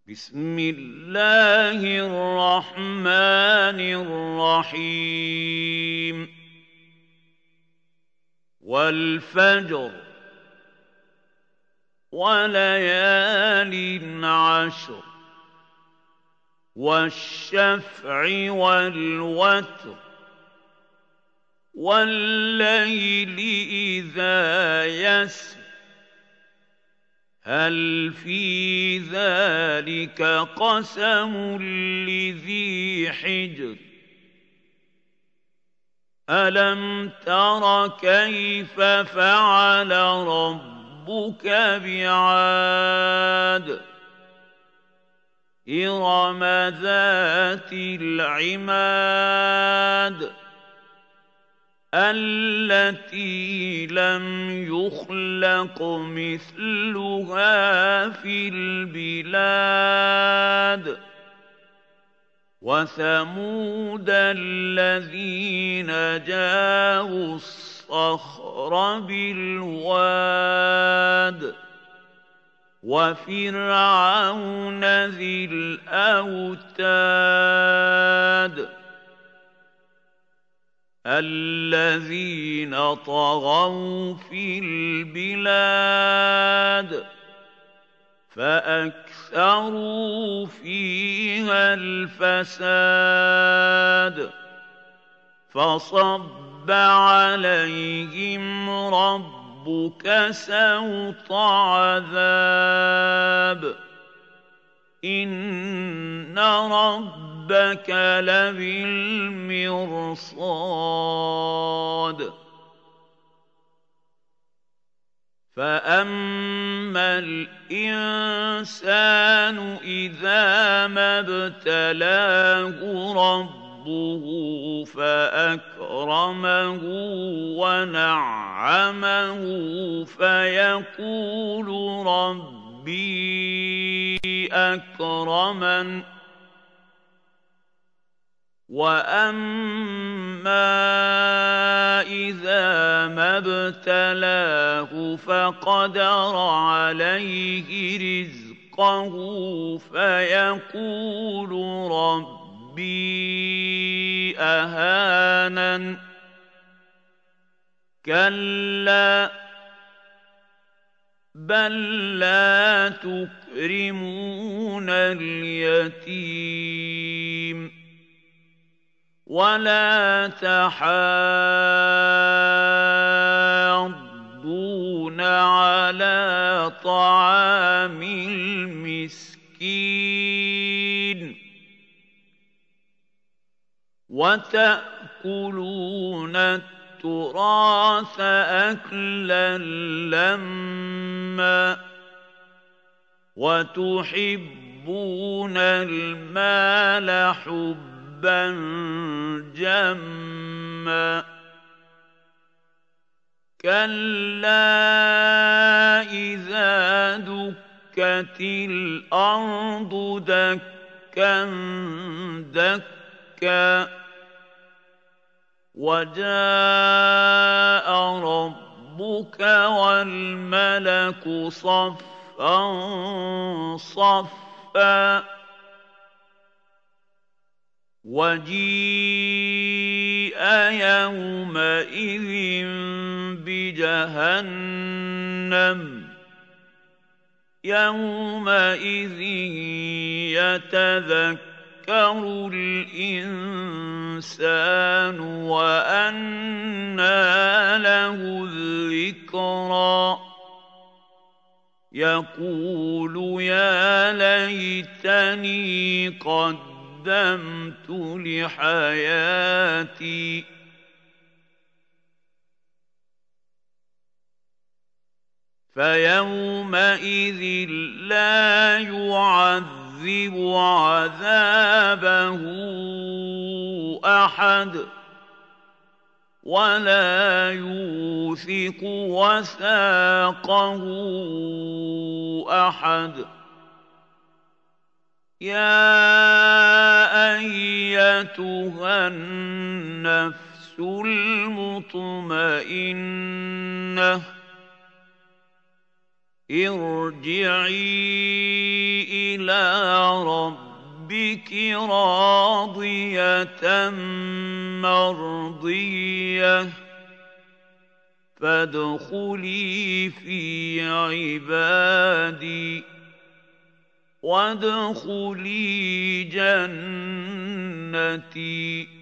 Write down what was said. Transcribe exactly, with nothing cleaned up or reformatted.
بسم الله الرحمن الرحيم والفجر وليال عشر والشفع والوتر والليل إذا يسر هل في ذلك قسم لذي حجر ألم تر كيف فعل ربك بعاد إرم ذات العماد التي لم يخلق مثلها في البلاد وثمود الذين جابوا الصخر بالواد وفرعون ذي الأوتاد الذين طغوا في البلاد فأكثروا فيها الفساد فصب عليهم ربك سوط عذاب إن ربك لبالمرصاد فأما الإنسان إذا ما ابتلاه ربه فأكرمه ونعمه فيقول ربي أكرمن وأما إذا ما ابتلاه فقدر عليه رزقه فيقول ربي أهانن كلا بل لا تكرمون اليتيم ولا تحاضون على طعام المسكين وتأكلون التراث أكلا لما وتحبون المال حبا حبا جما كلا إذا دكت الأرض دكا دكا وجاء ربك والملك صفا صفا وجيء يومئذ بجهنم يومئذ يتذكر الإنسان وأنى له الذكرى يقول يا ليتني قد قدمت لحياتي فيومئذ لا يعذب عذابه أحد ولا يوثق وثاقه أحد يا أيتها النفس المطمئنة ارجعي إِلَىٰ رَبِّكِ رَاضِيَةً مَّرْضِيَّةً فَادْخُلِي فِي عِبَادِي وَادْخُلِي جَنَّتِي